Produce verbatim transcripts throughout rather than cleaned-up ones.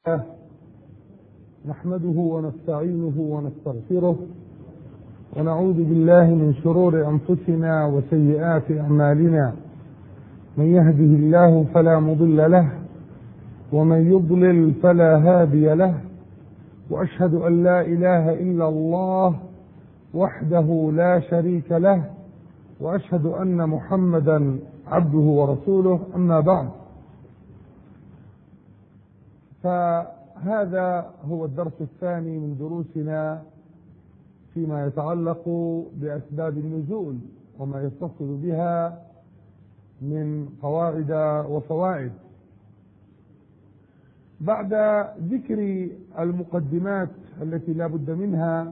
نحمده ونستعينه ونستغفره ونعوذ بالله من شرور أنفسنا وسيئات أعمالنا، من يهده الله فلا مضل له ومن يضلل فلا هادي له، وأشهد أن لا إله إلا الله وحده لا شريك له، وأشهد أن محمدا عبده ورسوله. أما بعد، فهذا هو الدرس الثاني من دروسنا فيما يتعلق بأسباب النزول وما يتصل بها من قواعد وفوائد. بعد ذكر المقدمات التي لا بد منها،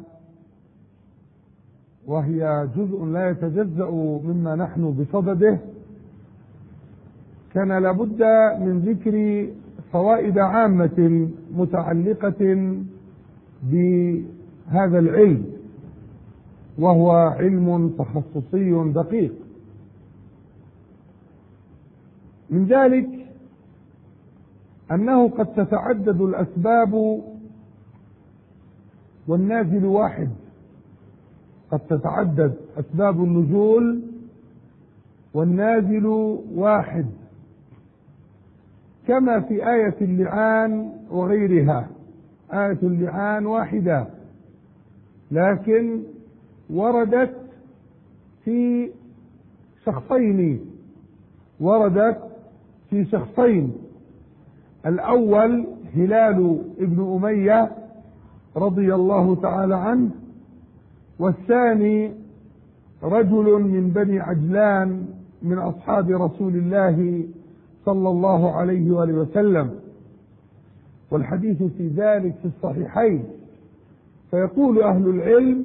وهي جزء لا يتجزأ مما نحن بصدده، كان لابد من ذكر فوائد عامة متعلقة بهذا العلم، وهو علم تخصصي دقيق. من ذلك أنه قد تتعدد الأسباب والنازل واحد. قد تتعدد أسباب النزول والنازل واحد، كما في آية اللعان وغيرها. آية اللعان واحدة، لكن وردت في شخصين وردت في شخصين الأول هلال ابن أمية رضي الله تعالى عنه، والثاني رجل من بني عجلان من أصحاب رسول الله صلى الله عليه وآله وسلم، والحديث في ذلك في الصحيحين. فيقول أهل العلم،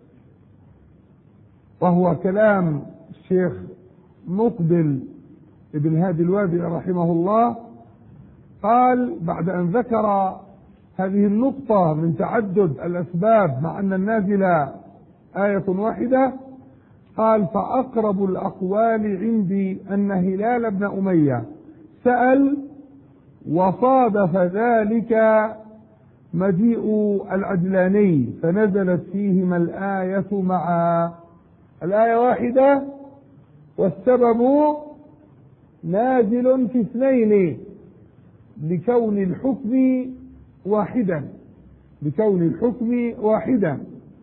وهو كلام الشيخ مقبل ابن هادي الوادي رحمه الله، قال بعد أن ذكر هذه النقطة من تعدد الأسباب مع أن النازل آية واحدة، قال: فأقرب الأقوال عندي أن هلال بن أمية سأل وصادف ذلك مجيء العجلاني، فنزلت فيهما الآية معا. الآية واحدة والسبب نازل في اثنين، لكون الحكم واحدا لكون الحكم واحدا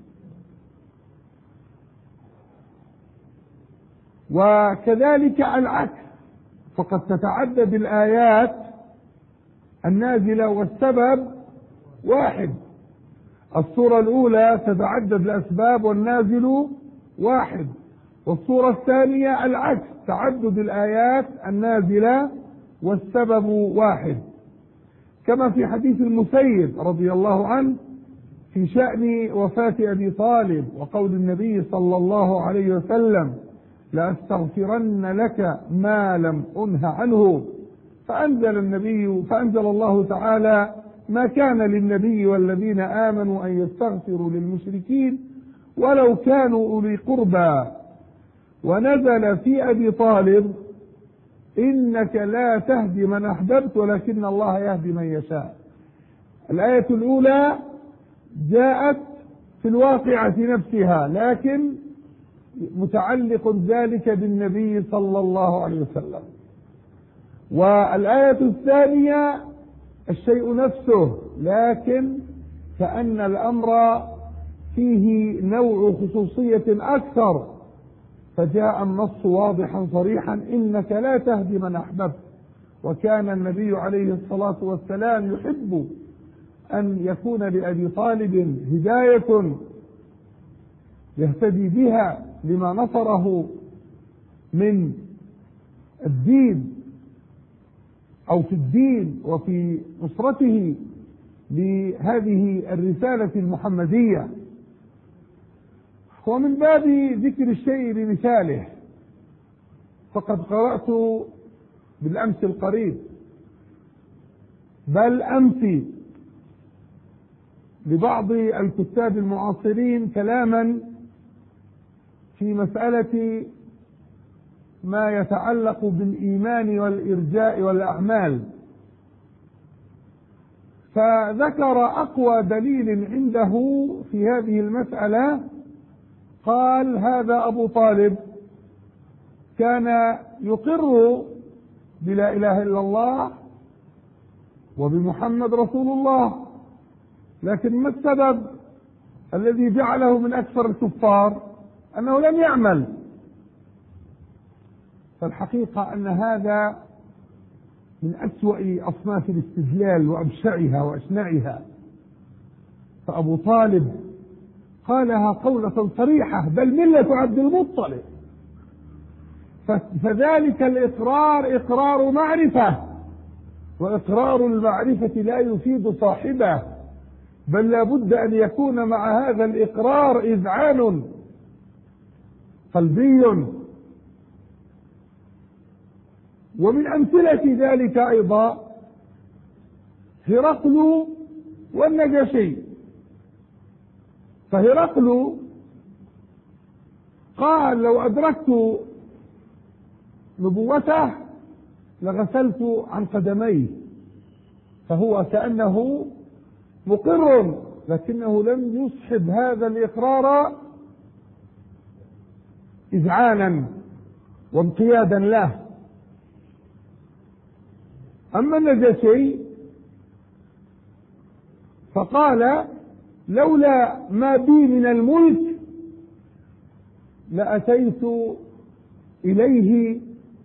وكذلك العكس، فقد تتعدد الآيات النازلة والسبب واحد. الصورة الأولى تتعدد الأسباب والنازل واحد، والصورة الثانية العكس، تعدد الآيات النازلة والسبب واحد، كما في حديث المسيب رضي الله عنه في شأن وفاة أبي طالب، وقول النبي صلى الله عليه وسلم: لأستغفرن لك ما لم أنه عنه. فأنزل النبي فأنزل الله تعالى: ما كان للنبي والذين آمنوا أن يستغفروا للمشركين ولو كانوا أولي قربى. ونزل في أبي طالب: إنك لا تهدي من أحببت ولكن الله يهدي من يشاء. الآية الأولى جاءت في الواقعة نفسها، لكن متعلق ذلك بالنبي صلى الله عليه وسلم. والآية الثانية الشيء نفسه، لكن كأن الأمر فيه نوع خصوصية أكثر، فجاء النص واضحا صريحا: إنك لا تهدي من أحببت. وكان النبي عليه الصلاة والسلام يحب أن يكون لأبي طالب هداية يهتدي بها لما نصره من الدين أو في الدين وفي نصرته لهذه الرسالة المحمدية. ومن باب ذكر الشيء بمثاله، فقد قرأت بالأمس القريب بل أمس لبعض الكتاب المعاصرين كلاما في مسألة ما يتعلق بالإيمان والإرجاء والأعمال، فذكر أقوى دليل عنده في هذه المسألة، قال هذا أبو طالب كان يقر بلا إله إلا الله وبمحمد رسول الله، لكن ما السبب الذي جعله من أكثر الكفار؟ أنه لم يعمل. فالحقيقة أن هذا من أسوأ أصناف الاستدلال وأبشعها وأشنعها. فأبو طالب قالها قولة صريحة، بل ملة عبد المطلب، فذلك الإقرار إقرار معرفة، وإقرار المعرفة لا يفيد صاحبه، بل لا بد أن يكون مع هذا الإقرار إذعان قلبي. ومن أمثلة ذلك أيضا هرقل والنجاشي. فهرقل قال لو أدركت نبوته لغسلت عن قدميه، فهو كأنه مقر، لكنه لم يصحب هذا الإقرار إذعانا وانقيادا له. أما النجاشي فقال لولا ما بي من الملك لأتيت إليه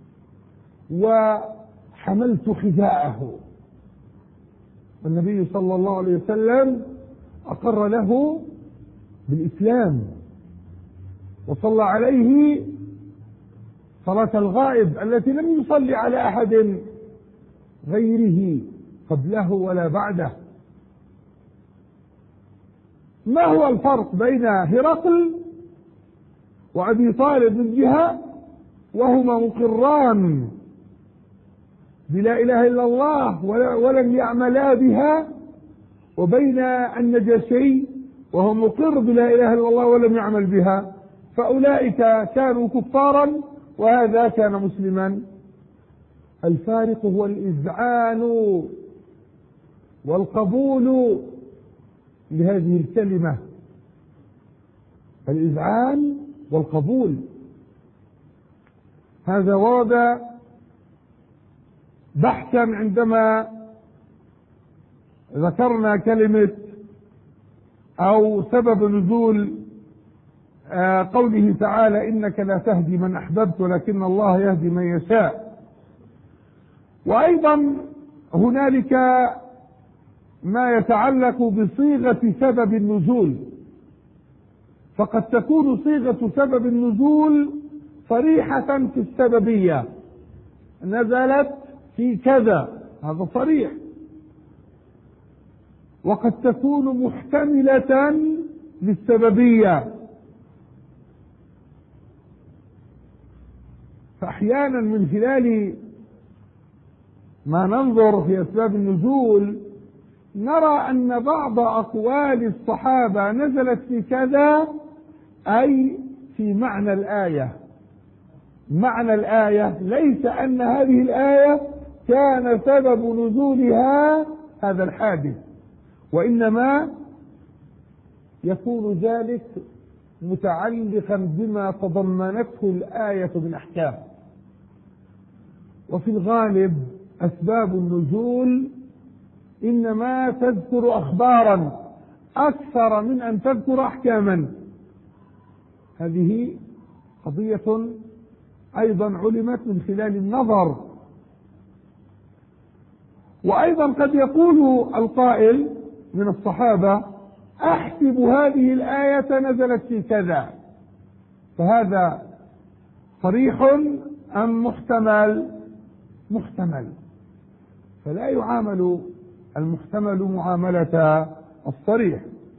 وحملت خزاءه. والنبي صلى الله عليه وسلم أقر له بالإسلام وصلى عليه صلاة الغائب التي لم يصلي على أحد غيره قبله ولا بعده. ما هو الفرق بين هرقل وأبي طالب من جهة وهما مقران بلا إله إلا الله ولم يعملا بها، وبين النجاشي وهو مقر بلا إله إلا الله ولم يعمل بها؟ فأولئك كانوا كفارا وهذا كان مسلما. الفارق هو الإذعان والقبول لهذه الكلمة، الإذعان والقبول. هذا ورد بحثا عندما ذكرنا كلمة أو سبب نزول قوله تعالى إنك لا تهدي من أحببت ولكن الله يهدي من يشاء. وأيضا هنالك ما يتعلق بصيغة سبب النزول، فقد تكون صيغة سبب النزول صريحة في السببية، نزلت في كذا، هذا صريح، وقد تكون محتملة للسببية. فأحيانا من خلال ما ننظر في أسباب النزول نرى أن بعض أقوال الصحابة نزلت في كذا، أي في معنى الآية. معنى الآية ليس أن هذه الآية كان سبب نزولها هذا الحادث، وإنما يكون ذلك متعلقا بما تضمنته الآية من أحكام. وفي الغالب أسباب النزول إنما تذكر أخبارا أكثر من أن تذكر أحكاما. هذه قضية أيضا علمت من خلال النظر. وأيضا قد يقول القائل من الصحابة أحسب هذه الآية نزلت في كذا، فهذا صريح أم محتمل؟ محتمل، فلا يعامل المحتمل معاملة الصريح.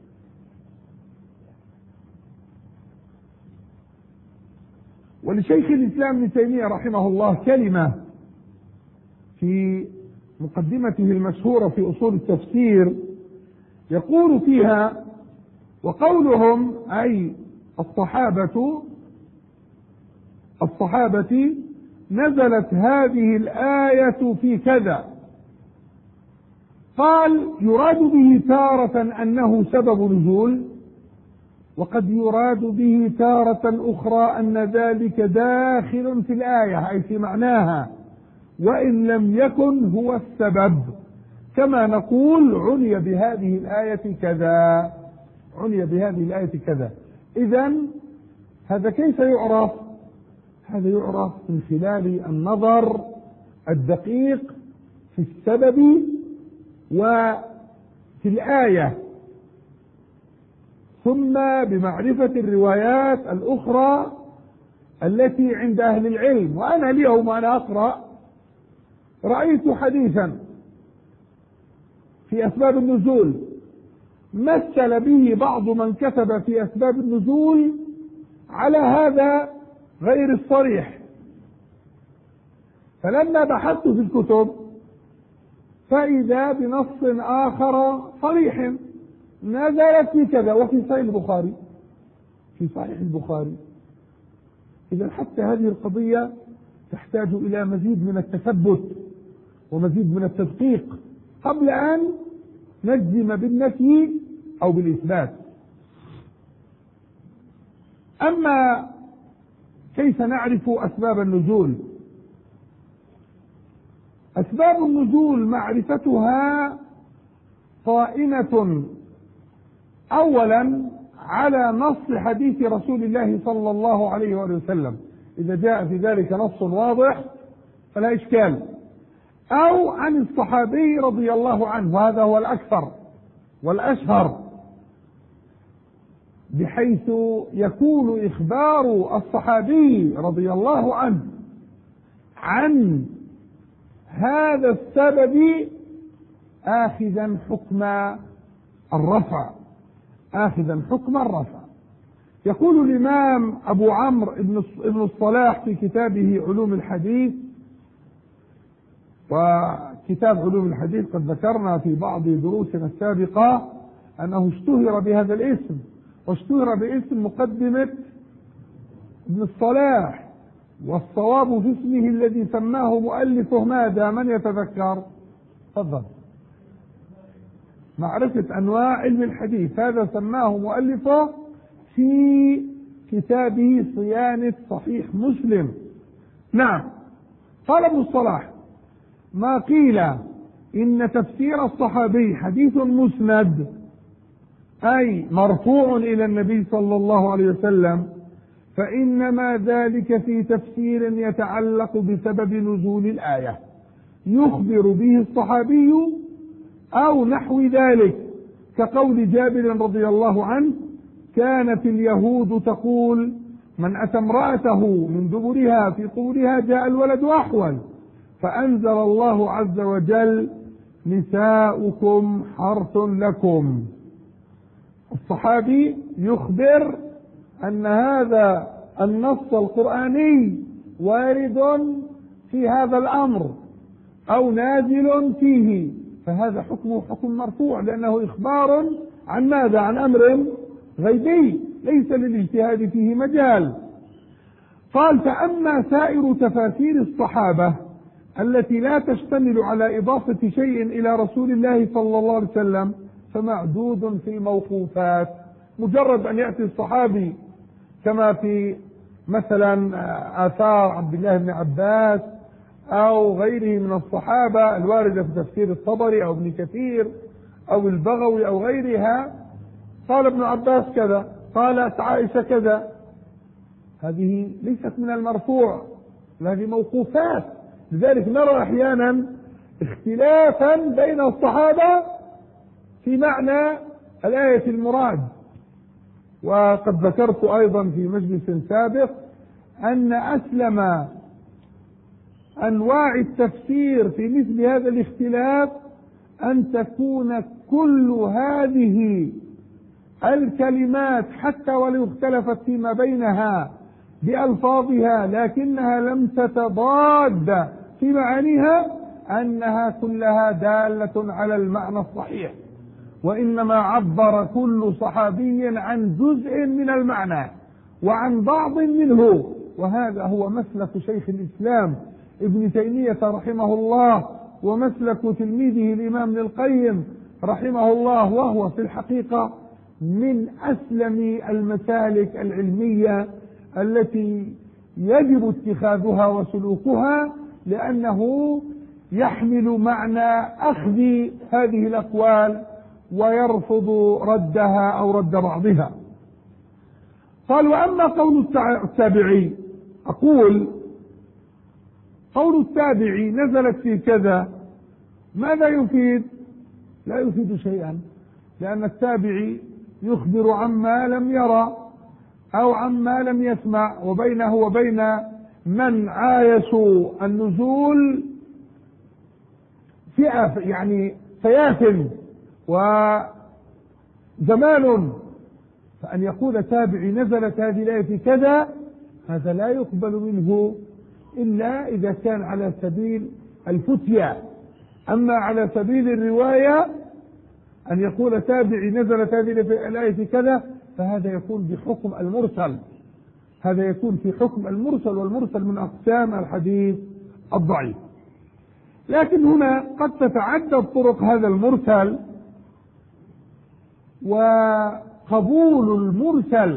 ولشيخ الإسلام ابن تيمية رحمه الله كلمة في مقدمته المشهورة في أصول التفسير يقول فيها: وقولهم أي الصحابة الصحابة نزلت هذه الآية في كذا، قال يراد به تارة أنه سبب نزول، وقد يراد به تارة أخرى أن ذلك داخل في الآية أي في معناها، وإن لم يكن هو السبب، كما نقول عني بهذه الآية كذا، عني بهذه الآية كذا. إذن هذا كيف يعرف؟ هذا يعرف من خلال النظر الدقيق في السبب وفي الآية، ثم بمعرفة الروايات الأخرى التي عند أهل العلم. وأنا اليوم أنا أقرأ رأيت حديثا في أسباب النزول مثل به بعض من كتب في أسباب النزول على هذا غير الصريح، فلما بحثت في الكتب فإذا بنص آخر صريح نزلت في كذا وفي صحيح البخاري، في صحيح البخاري. إذا حتى هذه القضية تحتاج إلى مزيد من التثبت ومزيد من التدقيق قبل أن نجزم بالنفي أو بالإثبات. أما كيف نعرف أسباب النزول؟ أسباب النزول معرفتها قائمة أولا على نص حديث رسول الله صلى الله عليه وآله وسلم، إذا جاء في ذلك نص واضح فلا إشكال، أو عن الصحابي رضي الله عنه، وهذا هو الأكثر والأشهر، بحيث يكون إخبار الصحابي رضي الله عنه عن هذا السبب آخذا حكم الرفع، آخذا حكم الرفع. يقول الإمام أبو عمرو ابن الصلاح في كتابه علوم الحديث، وكتاب علوم الحديث قد ذكرنا في بعض دروسنا السابقة أنه اشتهر بهذا الاسم، واشتهر باسم مقدمة ابن الصلاح، والصواب في اسمه الذي سماه مؤلفه ماذا؟ من يتذكر؟ تفضل. معرفة أنواع علم الحديث، هذا سماه مؤلفه في كتابه صيانة صحيح مسلم. نعم. قال ابن الصلاح: ما قيل إن تفسير الصحابي حديث مسند أي مرفوع إلى النبي صلى الله عليه وسلم، فإنما ذلك في تفسير يتعلق بسبب نزول الآية يخبر به الصحابي أو نحو ذلك، كقول جابر رضي الله عنه: كانت اليهود تقول من أتى امرأته من دبرها في قبورها جاء الولد أحول، فأنزل الله عز وجل: نساؤكم حرث لكم. الصحابي يخبر أن هذا النص القرآني وارد في هذا الأمر أو نازل فيه، فهذا حكمه حكم مرفوع، لأنه إخبار عن ماذا؟ عن أمر غيبي ليس للاجتهاد فيه مجال. قال: فأما سائر تفاسير الصحابة التي لا تشتمل على إضافة شيء إلى رسول الله صلى الله عليه وسلم فمعدود في الموقوفات. مجرد أن يأتي الصحابي كما في مثلا آثار عبد الله بن عباس أو غيره من الصحابة الواردة في تفسير الطبري أو ابن كثير أو البغوي أو غيرها، قال ابن عباس كذا، قالت عائشة كذا، هذه ليست من المرفوع، هذه موقوفات. لذلك نرى أحيانا اختلافا بين الصحابة في معنى الآية المراد. وقد ذكرت أيضا في مجلس سابق أن أسلم أنواع التفسير في مثل هذا الاختلاف أن تكون كل هذه الكلمات حتى ولو اختلفت فيما بينها بألفاظها لكنها لم تتضاد في معانيها، أنها كلها دالة على المعنى الصحيح، وإنما عبر كل صحابي عن جزء من المعنى وعن بعض منه. وهذا هو مسلك شيخ الإسلام ابن تيمية رحمه الله ومسلك تلميذه الإمام ابن القيم رحمه الله، وهو في الحقيقة من أسلم المسالك العلمية التي يجب اتخاذها وسلوكها، لأنه يحمل معنى أخذ هذه الأقوال ويرفض ردها أو رد بعضها. قال: وأما قول التابعي، أقول قول التابعي نزلت في كذا، ماذا يفيد؟ لا يفيد شيئا، لأن التابعي يخبر عما لم يرى أو عما لم يسمع، وبينه وبين من عايشوا النزول فئة، يعني فيافل وزمان، فأن يقول تابعي نزلت هذه الآية في كذا، هذا لا يقبل منه إلا إذا كان على سبيل الفتيا. أما على سبيل الرواية أن يقول تابعي نزلت هذه الآية في كذا، فهذا يكون بحكم المرسل، هذا يكون في حكم المرسل، والمرسل من أقسام الحديث الضعيف. لكن هنا قد تتعدد طرق هذا المرسل، وقبول المرسل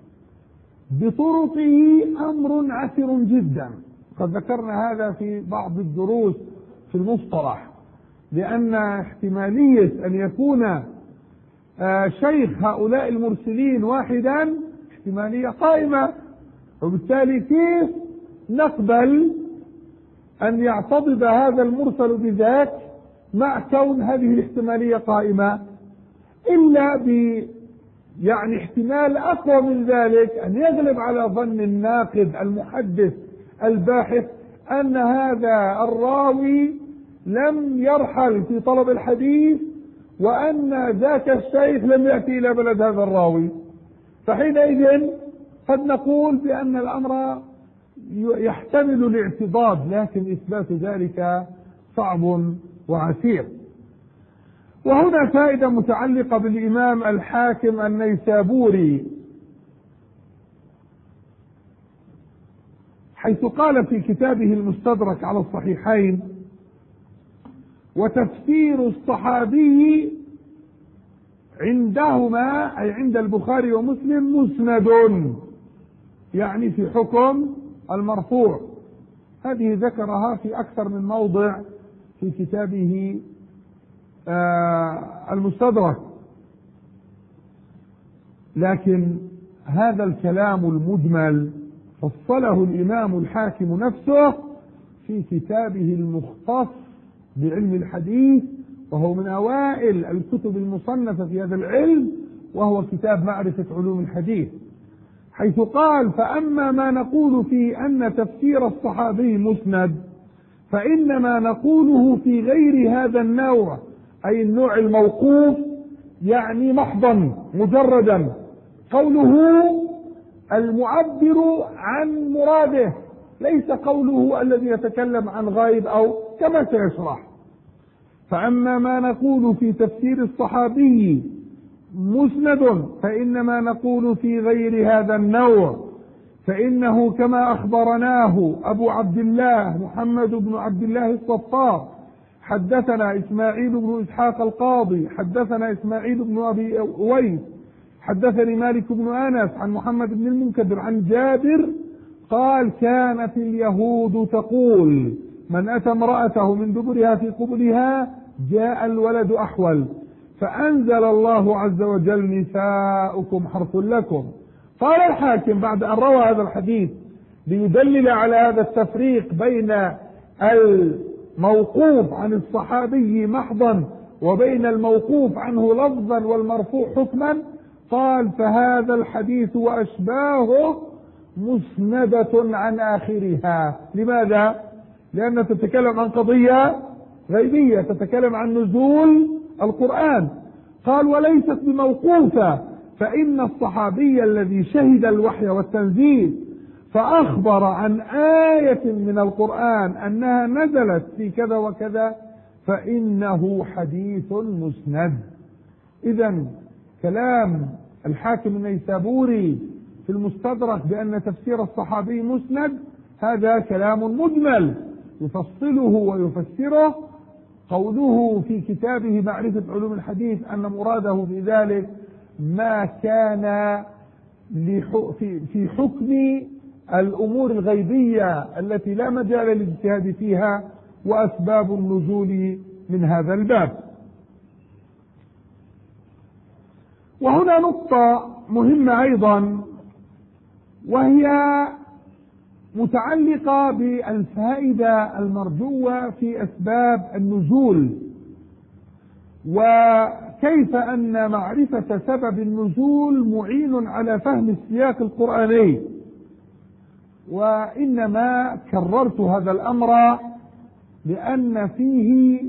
بطرقه أمر عسر جدا. قد ذكرنا هذا في بعض الدروس في المصطلح، لأن احتمالية أن يكون شيخ هؤلاء المرسلين واحدا احتمالية قائمة، وبالتالي كيف نقبل أن يعتضد هذا المرسل بذاك مع كون هذه الاحتمالية قائمة؟ إلا ب يعني احتمال أقوى من ذلك، أن يغلب على ظن الناقد المحدث الباحث أن هذا الراوي لم يرحل في طلب الحديث، وأن ذاك الشيخ لم يأتي إلى بلد هذا الراوي، فحينئذ قد نقول بأن الأمر يحتمل الاعتضاد، لكن إثبات ذلك صعب وعسير. وهنا فائدة متعلقة بالإمام الحاكم النيسابوري، حيث قال في كتابه المستدرك على الصحيحين: وتفسير الصحابي عندهما، أي عند البخاري ومسلم، مسند، يعني في حكم المرفوع. هذه ذكرها في أكثر من موضع في كتابه آه المستدرك، لكن هذا الكلام المجمل فصله الإمام الحاكم نفسه في كتابه المختص بعلم الحديث، وهو من أوائل الكتب المصنفة في هذا العلم، وهو كتاب معرفة علوم الحديث، حيث قال: فأما ما نقول في أن تفسير الصحابي مسند، فإنما نقوله في غير هذا النوع، أي النوع الموقوف، يعني محضا مجردا، قوله المعبر عن مراده، ليس قوله الذي يتكلم عن غائب أو كما سيشرح. فأما ما نقول في تفسير الصحابي مسند، فإنما نقول في غير هذا النوع، فإنه كما أخبرناه أبو عبد الله محمد بن عبد الله الصفار حدثنا إسماعيل بن إسحاق القاضي حدثنا إسماعيل بن أبي أويس حدثني مالك بن أنس عن محمد بن المنكدر عن جابر قال: كانت اليهود تقول: من أتى امرأته من دبرها في قبلها جاء الولد أحول، فأنزل الله عز وجل: نساؤكم حرث لكم. قال الحاكم بعد أن روى هذا الحديث ليدلل على هذا التفريق بين الموقوف عن الصحابي محضا وبين الموقوف عنه لفظا والمرفوع حكما، قال: فهذا الحديث وأشباهه مسندة عن آخرها. لماذا؟ لأنها تتكلم عن قضية غيبية، تتكلم عن نزول القرآن. قال: وليست بموقوفة، فإن الصحابي الذي شهد الوحي والتنزيل فأخبر عن آية من القرآن أنها نزلت في كذا وكذا فإنه حديث مسند. إذن كلام الحاكم النيسابوري في المستدرك بأن تفسير الصحابي مسند هذا كلام مجمل يفصله ويفسره، قوله في كتابه معرفة علوم الحديث أن مراده في ذلك ما كان في حكم الأمور الغيبية التي لا مجال للاجتهاد فيها وأسباب النزول من هذا الباب. وهنا نقطة مهمة أيضا، وهي متعلقة بالفائدة المرجوة في أسباب النزول، وكيف أن معرفة سبب النزول معين على فهم السياق القرآني. وإنما كررت هذا الأمر لأن فيه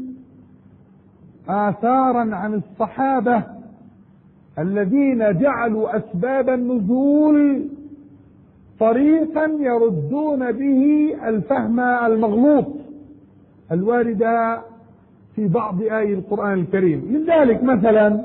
آثارا عن الصحابة الذين جعلوا أسباب النزول طريقا يردون به الفهم المغلوط الوارد في بعض آي القرآن الكريم. من ذلك مثلا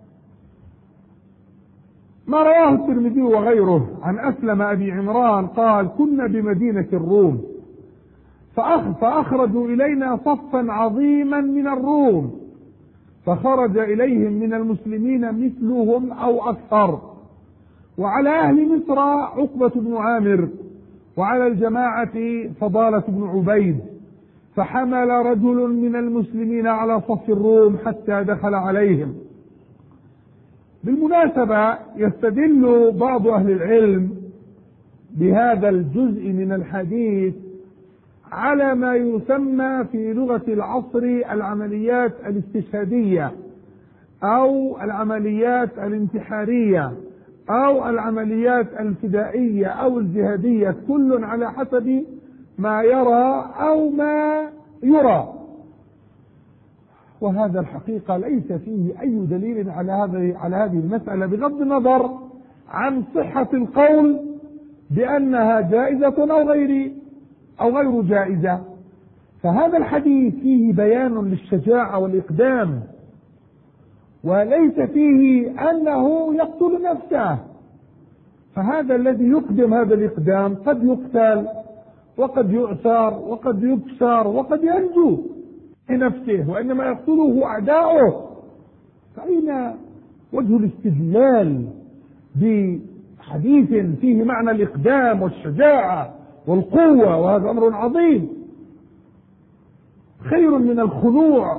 ما رواه الترمذي وغيره عن أسلم أبي عمران قال: كنا بمدينة الروم فأخرجوا إلينا صفا عظيما من الروم، فخرج إليهم من المسلمين مثلهم أو أكثر، وعلى أهل مصر عقبة بن عامر، وعلى الجماعة فضالة بن عبيد، فحمل رجل من المسلمين على صف الروم حتى دخل عليهم. بالمناسبة يستدل بعض أهل العلم بهذا الجزء من الحديث على ما يسمى في لغة العصر العمليات الاستشهادية أو العمليات الانتحارية أو العمليات الفدائية أو الجهادية، كل على حسب ما يرى أو ما يرى. وهذا الحقيقة ليس فيه أي دليل على هذه على هذه المسألة، بغض النظر عن صحة القول بأنها جائزة أو غير أو غير جائزة. فهذا الحديث فيه بيان للشجاعة والإقدام، وليس فيه أنه يقتل نفسه. فهذا الذي يقدم هذا الإقدام قد يقتل وقد يؤثر وقد يكسر وقد ينجو بنفسه، وإنما يقتله أعداؤه. فأين وجه الاستدلال بحديث فيه معنى الإقدام والشجاعة والقوة؟ وهذا أمر عظيم، خير من الخنوع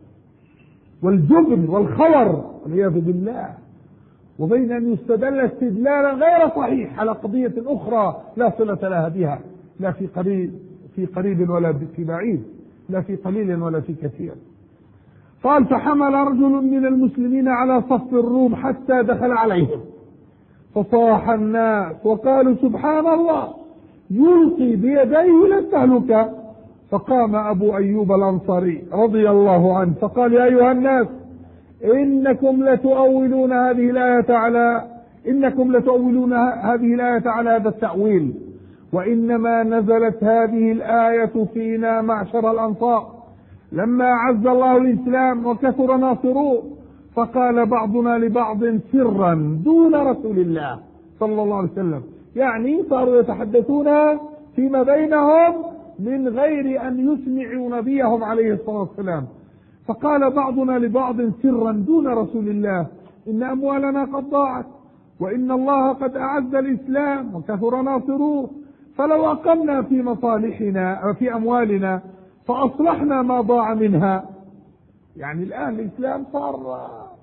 والجبن والخور والعياذ بالله، وبين أن يستدل استدلالا غير صحيح على قضية أخرى لا صلة لها بها، لا في قريب في قريب ولا في بعيد، لا في قليل ولا في كثير. قال: فحمل رجل من المسلمين على صف الروم حتى دخل عليهم، فصاح الناس وقالوا: سبحان الله، يلقي بيديه للتهلكة. فقام أبو أيوب الأنصاري رضي الله عنه فقال: يا أيها الناس، إنكم لتؤولون هذه الآية على إنكم لتؤولون هذه الآية على هذا التأويل، وإنما نزلت هذه الآية فينا معشر الأنصار لما عز الله الإسلام وكثر ناصروه، فقال بعضنا لبعض سرا دون رسول الله صلى الله عليه وسلم، يعني صاروا يتحدثون فيما بينهم من غير أن يسمعوا نبيهم عليه الصلاة والسلام. فقال بعضنا لبعض سرا دون رسول الله: إن أموالنا قد ضاعت، وإن الله قد أعز الإسلام وكثر ناصروه، فلو أقمنا في مصالحنا وفي أموالنا فأصلحنا ما ضاع منها. يعني الآن الإسلام صار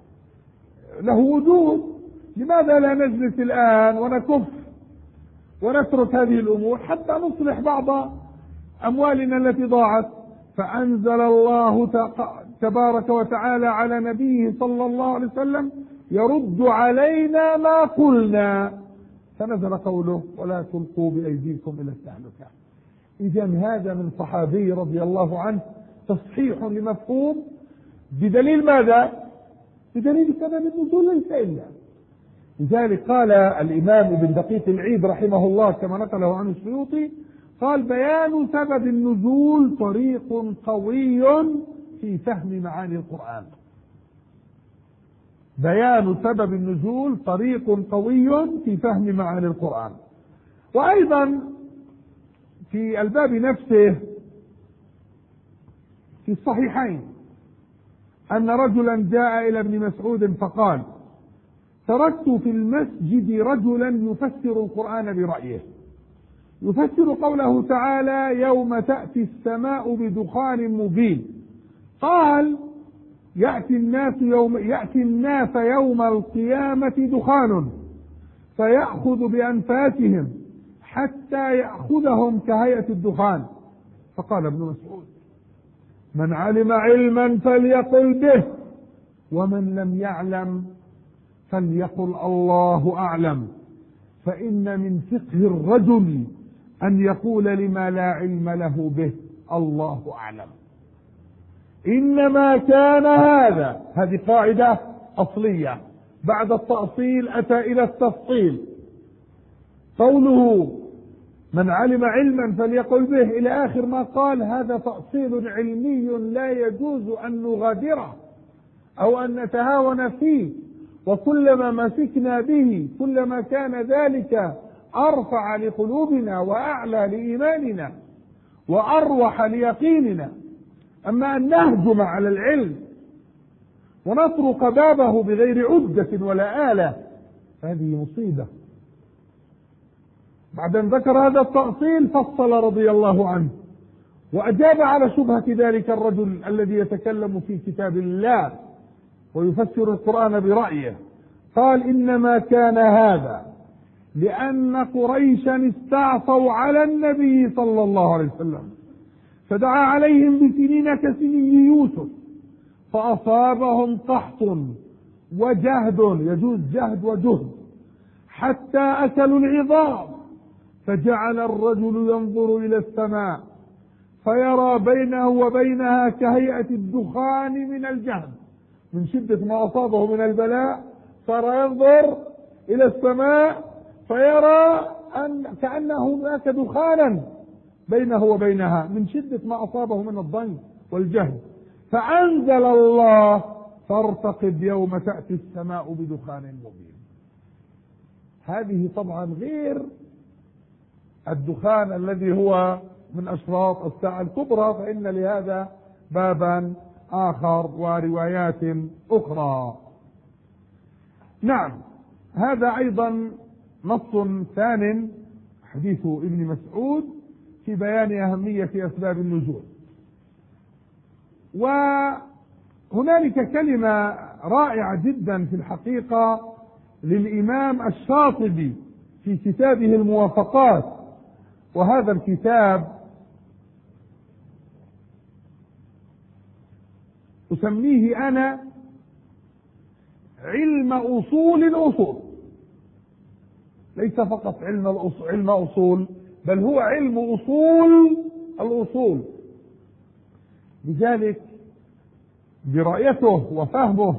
له وجود، لماذا لا نجلس الآن ونكف ونترك هذه الأمور حتى نصلح بعض أموالنا التي ضاعت؟ فأنزل الله تبارك وتعالى على نبيه صلى الله عليه وسلم يرد علينا ما قلنا، فنزل قوله: ولا تلقوا بأيديكم إلى التهلكة. إذن هذا من صحابي رضي الله عنه تصحيح لمفهوم بدليل ماذا؟ بدليل سبب النزول ليس إلا. لذلك قال الإمام ابن دقيق العيد رحمه الله كما نقله عنه السيوطي، قال: بيان سبب النزول طريق قوي في فهم معاني القرآن. بيان سبب النزول طريق قوي في فهم معاني القرآن. وأيضا في الباب نفسه في الصحيحين أن رجلا جاء إلى ابن مسعود فقال: تركت في المسجد رجلا يفسر القرآن برأيه، يفسر قوله تعالى: يوم تأتي السماء بدخان مبين. قال: يأتي الناس يوم يأتي الناس يوم القيامة دخان فيأخذ بأنفاسهم حتى يأخذهم كهيئة الدخان. فقال ابن مسعود: من علم علما فليقل به، ومن لم يعلم فليقل الله أعلم، فإن من فقه الرجل أن يقول لما لا علم له به الله أعلم. إنما كان هذا، هذه قاعدة أصلية، بعد التأصيل أتى إلى التفصيل. قوله من علم علما فليقل به إلى آخر ما قال، هذا تأصيل علمي لا يجوز أن نغادره أو أن نتهاون فيه، وكلما مسكنا به كلما كان ذلك أرفع لقلوبنا وأعلى لإيماننا وأروح ليقيننا. أما أن نهجم على العلم ونطرق بابه بغير عدة ولا آلة هذه مصيبة. بعد أن ذكر هذا التأصيل فصل رضي الله عنه وأجاب على شبهة ذلك الرجل الذي يتكلم في كتاب الله ويفسر القرآن برأيه. قال: إنما كان هذا لأن قريشا استعصوا على النبي صلى الله عليه وسلم فدعا عليهم بسنين كسني يوسف فأصابهم قحط وجهد، يجوز جهد وجهد، حتى أكلوا العظام، فجعل الرجل ينظر إلى السماء فيرى بينه وبينها كهيئة الدخان من الجهد، من شدة ما أصابه من البلاء صار ينظر إلى السماء فيرى أن كأنه هناك دخانا بينه وبينها من شدة ما أصابه من الضنك والجهد، فأنزل الله: فارتقب يوم تأتي السماء بدخان مبين. هذه طبعا غير الدخان الذي هو من أشراط الساعة الكبرى، فإن لهذا بابا آخر وروايات أخرى. نعم، هذا أيضا نص ثان، حديث ابن مسعود في بيان أهمية أسباب النزول. وهنالك كلمة رائعة جدا في الحقيقة للإمام الشاطبي في كتابه الموافقات، وهذا الكتاب أسميه أنا علم أصول الأصول، ليس فقط علم الأصول علم أصول بل هو علم أصول الأصول. لذلك درايته وفهمه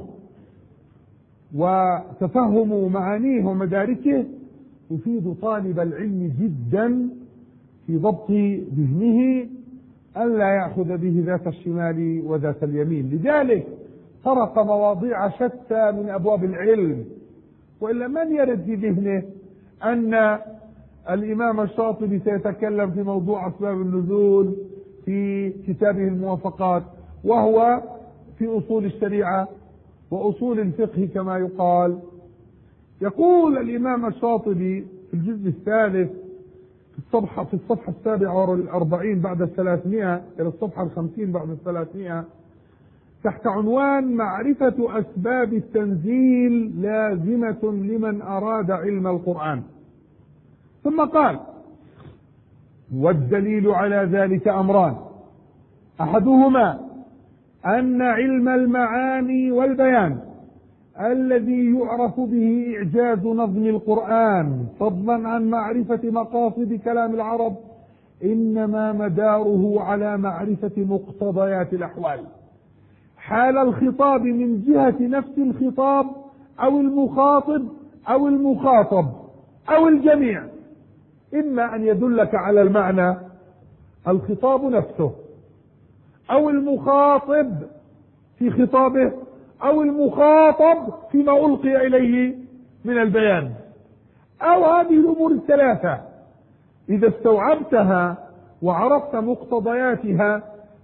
وتفهم معانيه ومداركه يفيد طالب العلم جدا في ضبط ذهنه ألا يأخذ به ذات الشمال وذات اليمين. لذلك طرق مواضيع شتى من أبواب العلم، وإلا من يرد في ذهنه أن الإمام الشاطبي سيتكلم في موضوع أسباب النزول في كتابه الموافقات، وهو في أصول الشريعة وأصول الفقه كما يقال. يقول الإمام الشاطبي في الجزء الثالث في الصفحة في الصفحة السابعة والأربعين بعد الثلاثمائة إلى الصفحة الخمسين بعد الثلاثمائة تحت عنوان معرفة أسباب التنزيل لازمة لمن أراد علم القرآن، ثم قال: والدليل على ذلك أمران: أحدهما أن علم المعاني والبيان الذي يعرف به إعجاز نظم القرآن فضلا عن معرفة مقاصد كلام العرب إنما مداره على معرفة مقتضيات الأحوال حال الخطاب من جهة نفس الخطاب أو المخاطب أو المخاطب أو الجميع، إما أن يدلك على المعنى الخطاب نفسه أو المخاطب في خطابه أو المخاطب فيما ألقي إليه من البيان، أو هذه الأمور الثلاثة إذا استوعبتها وعرفت مقتضياتها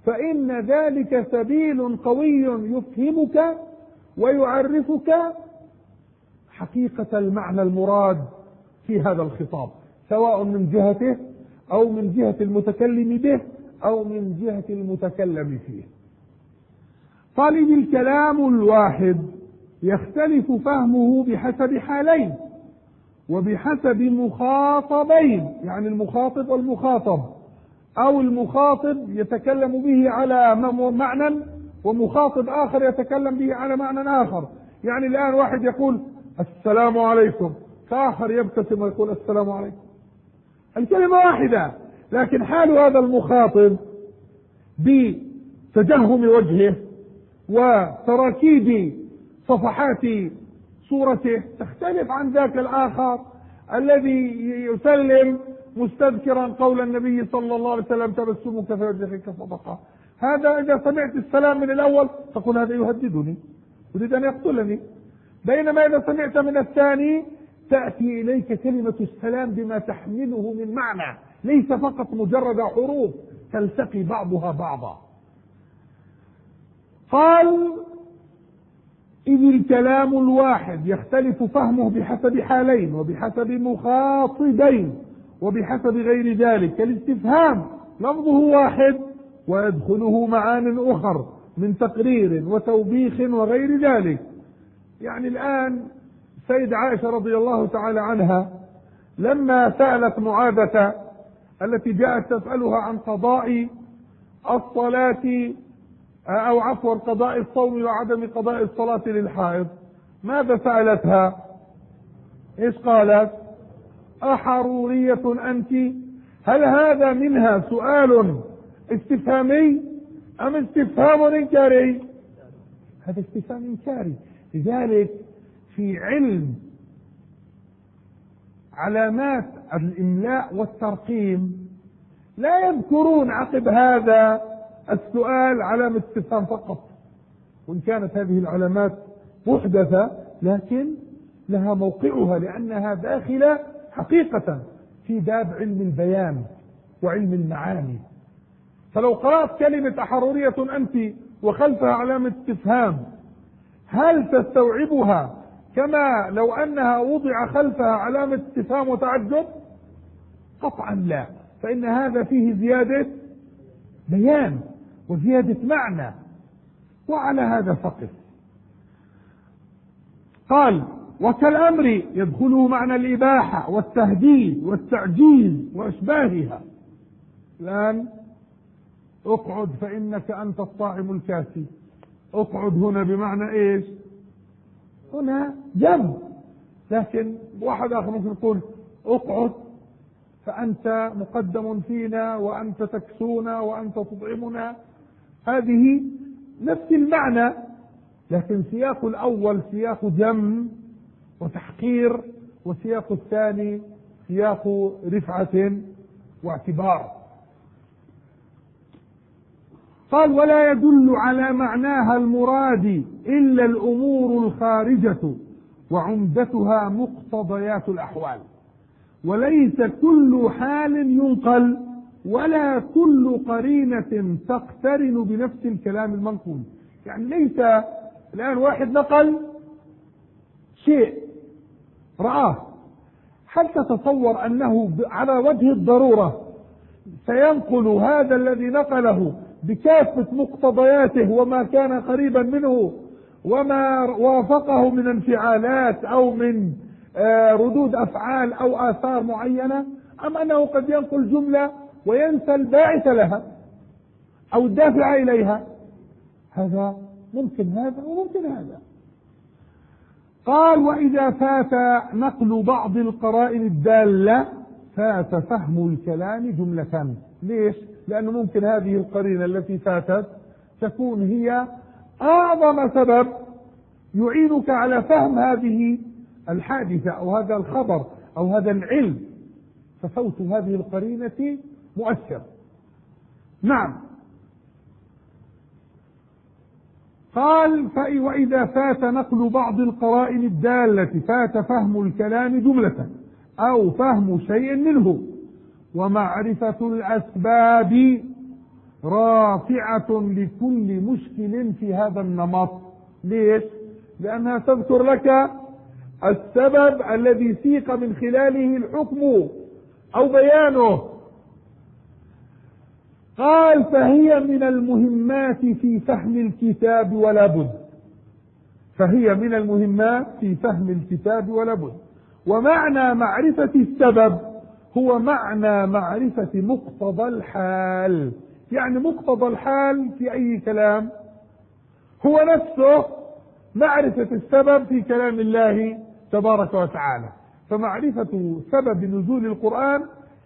فإن ذلك سبيل قوي يفهمك ويعرفك حقيقة المعنى المراد في هذا الخطاب، سواء من جهته أو من جهة المتكلم به أو من جهة المتكلم فيه. قال إذ الكلام الواحد يختلف فهمه بحسب حالين وبحسب مخاطبين، يعني المخاطب والمخاطب، أو المخاطب يتكلم به على معنى ومخاطب آخر يتكلم به على معنى آخر. يعني الآن واحد يقول السلام عليكم، فآخر يبتسم ويقول السلام عليكم، الكلمة واحدة، لكن حال هذا المخاطب بتجهم وجهه وتراكيب صفحات صورته تختلف عن ذاك الآخر الذي يسلم مستذكرا قول النبي صلى الله عليه وسلم تبسمك في وجهك صدقة. هذا إذا سمعت السلام من الأول تقول هذا يهددني، يريد أن يقتلني، بينما إذا سمعت من الثاني تأتي إليك كلمة السلام بما تحمله من معنى، ليس فقط مجرد حروف تلتقي بعضها بعضا. قال إذ الكلام الواحد يختلف فهمه بحسب حالين وبحسب مخاطبين وبحسب غير ذلك. الاستفهام لفظه واحد ويدخله معان أخر من تقرير وتوبيخ وغير ذلك. يعني الآن سيد عائشة رضي الله تعالى عنها لما سألت معاذة التي جاءت تسألها عن قضاء الصلاة أو عفوا قضاء الصوم وعدم قضاء الصلاة للحائض، ماذا سألتها؟ إيش قالت؟ أحرورية أنت؟ هل هذا منها سؤال استفهامي أم استفهام إنكاري؟ هذا استفهام إنكاري. لذلك في علم علامات الإملاء والترقيم لا يذكرون عقب هذا السؤال علامة استفهام فقط، وإن كانت هذه العلامات محدثة لكن لها موقعها لأنها داخلة حقيقة في باب علم البيان وعلم المعاني. فلو قرأت كلمة أحرورية أنت وخلفها علامة استفهام هل تستوعبها كما لو أنها وضع خلفها علامة استفهام وتعجب؟ قطعا لا، فإن هذا فيه زيادة بيان وزيادة معنى، وعلى هذا فقط. قال وكالأمر يدخله معنى الإباحة والتهديد والتعجيز وأشباهها. الآن اقعد فإنك أنت الطاعم الكاسي، اقعد هنا بمعنى ايش؟ هنا جنب، لكن واحد آخر ممكن يقول اقعد فأنت مقدم فينا وأنت تكسونا وأنت تطعمنا، هذه نفس المعنى، لكن سياق الأول سياق جم وتحقير، وسياق الثاني سياق رفعة واعتبار. قال ولا يدل على معناها المراد إلا الأمور الخارجة وعمدتها مقتضيات الأحوال، وليس كل حال ينقل ولا كل قرينة تقترن بنفس الكلام المنقول. يعني ليس الآن واحد نقل شيء رآه، هل تتصور أنه على وجه الضرورة سينقل هذا الذي نقله بكافة مقتضياته وما كان قريبا منه وما وافقه من انفعالات أو من ردود أفعال أو آثار معينة، أم أنه قد ينقل جملة وينسى الباعث لها أو الدافع إليها؟ هذا ممكن هذا وممكن هذا. قال وإذا فات نقل بعض القرائن الدالة فات فهم الكلام جملة. ليش؟ لأنه ممكن هذه القرينة التي فاتت تكون هي أعظم سبب يعينك على فهم هذه الحادثة أو هذا الخبر أو هذا العلم، ففوت هذه القرينة مؤثر. نعم. قال وإذا فات نقل بعض القرائن الدالة فات فهم الكلام جملة أو فهم شيء منه، ومعرفة الأسباب رافعة لكل مشكل في هذا النمط. ليش؟ لأنها تذكر لك السبب الذي سيق من خلاله الحكم أو بيانه. قال فهي من المهمات في فهم الكتاب ولا بد، فهي من المهمات في فهم الكتاب ولا بد. ومعنى معرفة السبب هو معنى معرفة مقتضى الحال. يعني مقتضى الحال في أي كلام هو نفسه معرفة السبب في كلام الله تبارك وتعالى. فمعرفة سبب نزول القرآن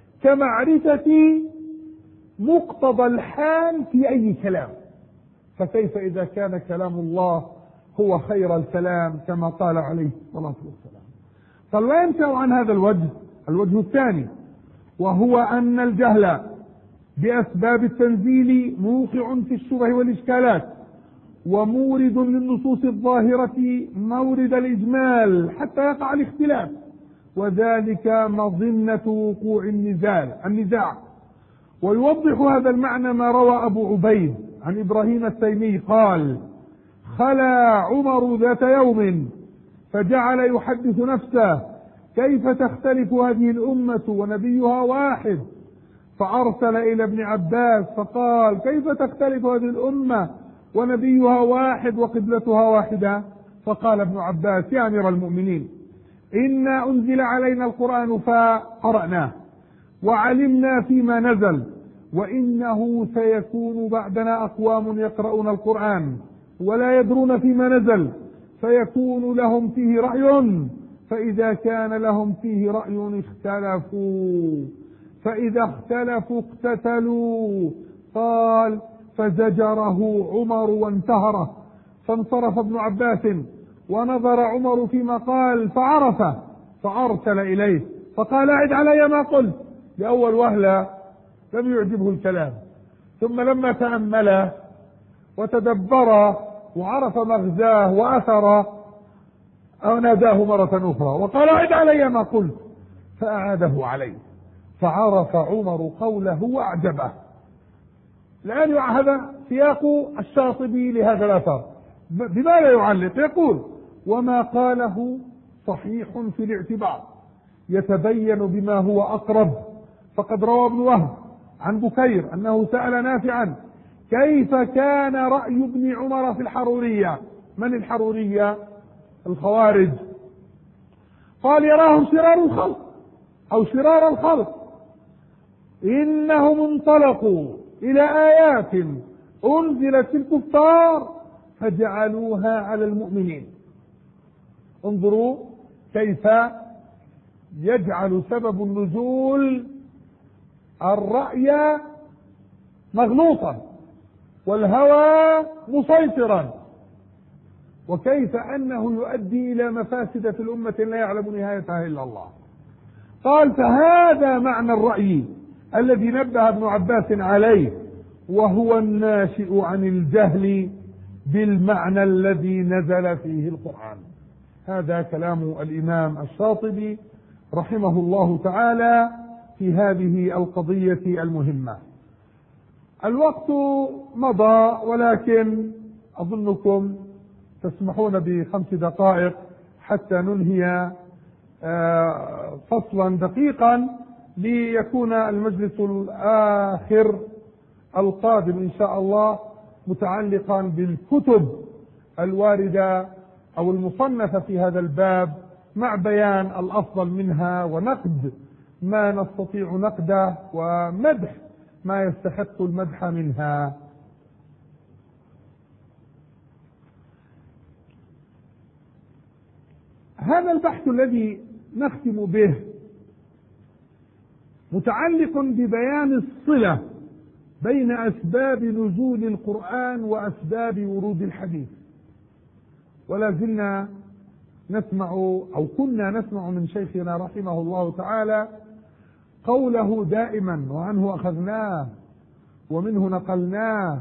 كمعرفة مقتضى الحال في أي كلام. فكيف إذا كان كلام الله هو خير الكلام كما قال عليه الصلاة والسلام. فلا ينشأ عن هذا الوجه الوجه الثاني، وهو أن الجهل بأسباب التنزيل موقع في الشبه والإشكالات، ومورد للنصوص الظاهرة مورد الإجمال حتى يقع الاختلاف، وذلك مظنة وقوع النزاع النزاع ويوضح هذا المعنى ما روى أبو عبيد عن إبراهيم التيمي قال: خلا عمر ذات يوم فجعل يحدث نفسه كيف تختلف هذه الأمة ونبيها واحد، فأرسل إلى ابن عباس فقال: كيف تختلف هذه الأمة ونبيها واحد وقبلتها واحدة؟ فقال ابن عباس: يا أمير المؤمنين، إنا أنزل علينا القرآن فقرأناه وعلمنا فيما نزل، وإنه سيكون بعدنا أقوام يقرؤون القرآن ولا يدرون فيما نزل، فيكون لهم فيه رأي، فإذا كان لهم فيه رأي اختلفوا، فإذا اختلفوا اقتتلوا. قال: فزجره عمر وانتهره، فانصرف ابن عباس ونظر عمر فيما قال فعرفه، فأرسل إليه فقال: أعد علي ما قلت. لأول وهلة لم يعجبه الكلام، ثم لما تأمله وتدبره وعرف مغزاه وأثره ناداه مرة أخرى وقال: أعد علي ما قلت، فأعاده عليه، فعرف عمر قوله وأعجبه. الآن هذا سياق الشاطبي لهذا الأثر. بماذا يعلق؟ يقول: وما قاله صحيح في الاعتبار، يتبين بما هو أقرب. فقد روى ابن وهب عن بكير أنه سأل نافعا: كيف كان رأي ابن عمر في الحرورية؟ من الحرورية؟ الخوارج. قال: يراهم شرار الخلق أو شرار الخلق، إنهم انطلقوا إلى آيات أنزلت في الكفار فجعلوها على المؤمنين. انظروا كيف يجعل سبب النزول الرأي مغلوطا والهوى مسيطرا، وكيف أنه يؤدي إلى مفاسد في الأمة لا يعلم نهايتها إلا الله. قال: فهذا معنى الرأي الذي نبه ابن عباس عليه، وهو الناشئ عن الجهل بالمعنى الذي نزل فيه القرآن. هذا كلام الإمام الشاطبي رحمه الله تعالى في هذه القضية المهمة. الوقت مضى، ولكن أظنكم تسمحون بخمس دقائق حتى ننهي فصلا دقيقا ليكون المجلس الآخر القادم إن شاء الله متعلقا بالكتب الواردة أو المصنفة في هذا الباب، مع بيان الأفضل منها ونقد ما نستطيع نقده ومدح ما يستحق المدح منها. هذا البحث الذي نختم به متعلق ببيان الصلة بين أسباب نزول القرآن وأسباب ورود الحديث. ولا زلنا نسمع أو كنا نسمع من شيخنا رحمه الله تعالى قوله دائما، وعنه أخذناه ومنه نقلناه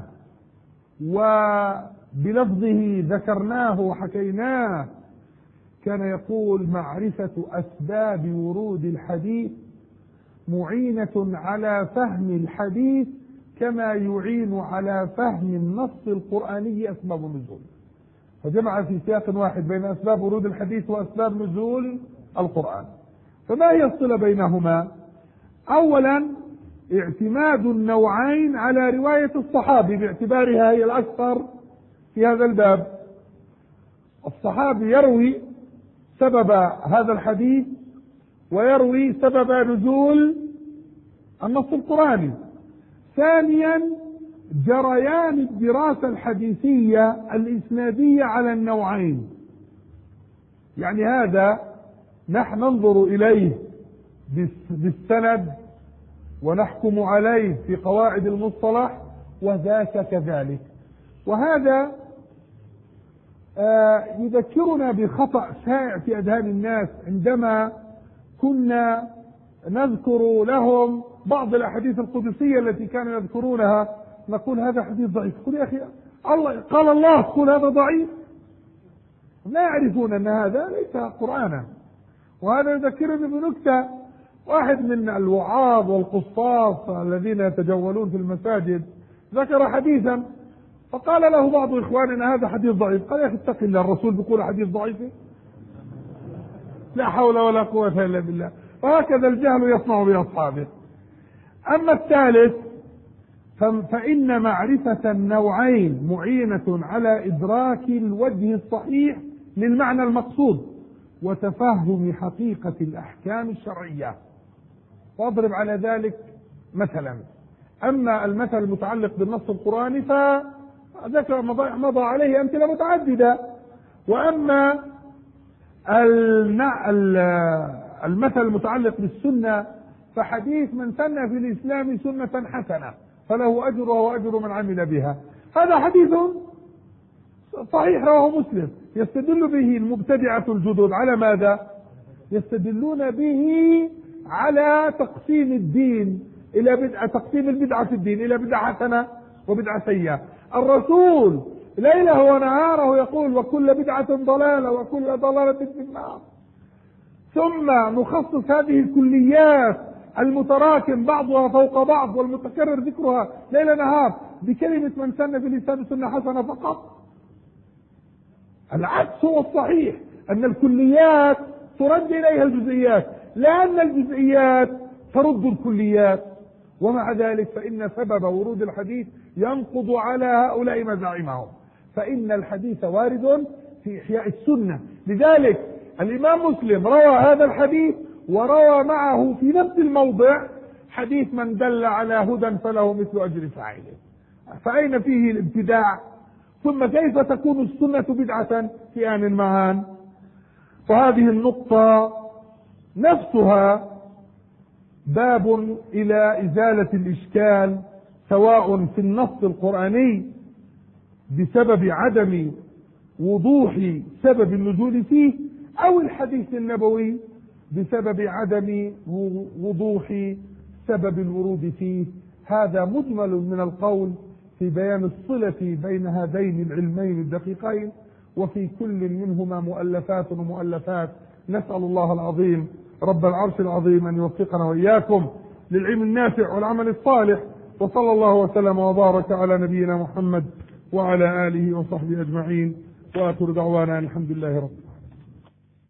وبلفظه ذكرناه وحكيناه. كان يقول: معرفة أسباب ورود الحديث معينة على فهم الحديث كما يعين على فهم النص القرآني أسباب النزول، فجمع في سياق واحد بين أسباب ورود الحديث وأسباب نزول القرآن. فما هي الصلة بينهما؟ أولا اعتماد النوعين على رواية الصحابي باعتبارها هي الأكثر في هذا الباب. الصحابي يروي سبب هذا الحديث ويروي سبب نزول النص القرآني. ثانيا جريان الدراسة الحديثية الإسنادية على النوعين، يعني هذا نحن ننظر إليه بالسند ونحكم عليه في قواعد المصطلح، وذاك كذلك. وهذا آه يذكرنا بخطأ شائع في أذهان الناس عندما كنا نذكر لهم بعض الأحاديث القدسية التي كانوا يذكرونها، نقول هذا حديث ضعيف. قل يا أخي الله قال الله، قل هذا ضعيف. لا يعرفون أن هذا ليس قرآنا. وهذا يذكرني بنكتة، واحد من الوعاظ والقصاص الذين يتجولون في المساجد ذكر حديثا، فقال له بعض إخواننا هذا حديث ضعيف. قال يا أخي اتق الله، الرسول بيقول حديث ضعيف؟ لا حول ولا قوة إلا بالله. وهكذا الجهل يصنع بأصحابه. أما الثالث فإن معرفة النوعين معينة على إدراك الوجه الصحيح للمعنى المقصود وتفهم حقيقة الأحكام الشرعية. وأضرب على ذلك مثلا. أما المثل المتعلق بالنص القرآني فذكر مضى عليه أمثلة متعددة. وأما المثل المتعلق بالسنة فحديث من سن في الإسلام سنة حسنة فله أجرها وأجر من عمل بها. هذا حديث صحيح رواه مسلم، يستدل به المبتدعة الجدد على ماذا؟ يستدلون به على تقسيم الدين إلى بدعة، تقسيم البدعة في الدين إلى بدعة حسنة وبدعة سيئة. الرسول ليله ونهاره يقول وكل بدعة ضلالة وكل ضلالة في النار. ثم نخصص هذه الكليات المتراكم بعضها فوق بعض والمتكرر ذكرها ليل نهار بكلمة من سن في الإسلام سنة حسنة فقط. العكس هو الصحيح، أن الكليات ترد إليها الجزئيات، لأن الجزئيات ترد الكليات. ومع ذلك فإن سبب ورود الحديث ينقض على هؤلاء مزاعمهم، فإن الحديث وارد في إحياء السنة. لذلك الإمام مسلم روى هذا الحديث وروى معه في نفس الموضع حديث من دل على هدى فله مثل أجر فاعله. فأين فيه الابتداع؟ ثم كيف تكون السنة بدعة في آن معان؟ وهذه النقطة نفسها باب إلى إزالة الإشكال، سواء في النص القرآني بسبب عدم وضوح سبب النزول فيه، أو الحديث النبوي بسبب عدم وضوح سبب الورود فيه. هذا مجمل من القول في بيان الصلة بين هذين العلمين الدقيقين، وفي كل منهما مؤلفات ومؤلفات. نسأل الله العظيم رب العرش العظيم أن يوفقنا وإياكم للعلم النافع والعمل الصالح. وصلى الله وسلم وبارك على نبينا محمد وعلى آله وصحبه أجمعين، وآخر دعوانا الحمد لله رب العالمين.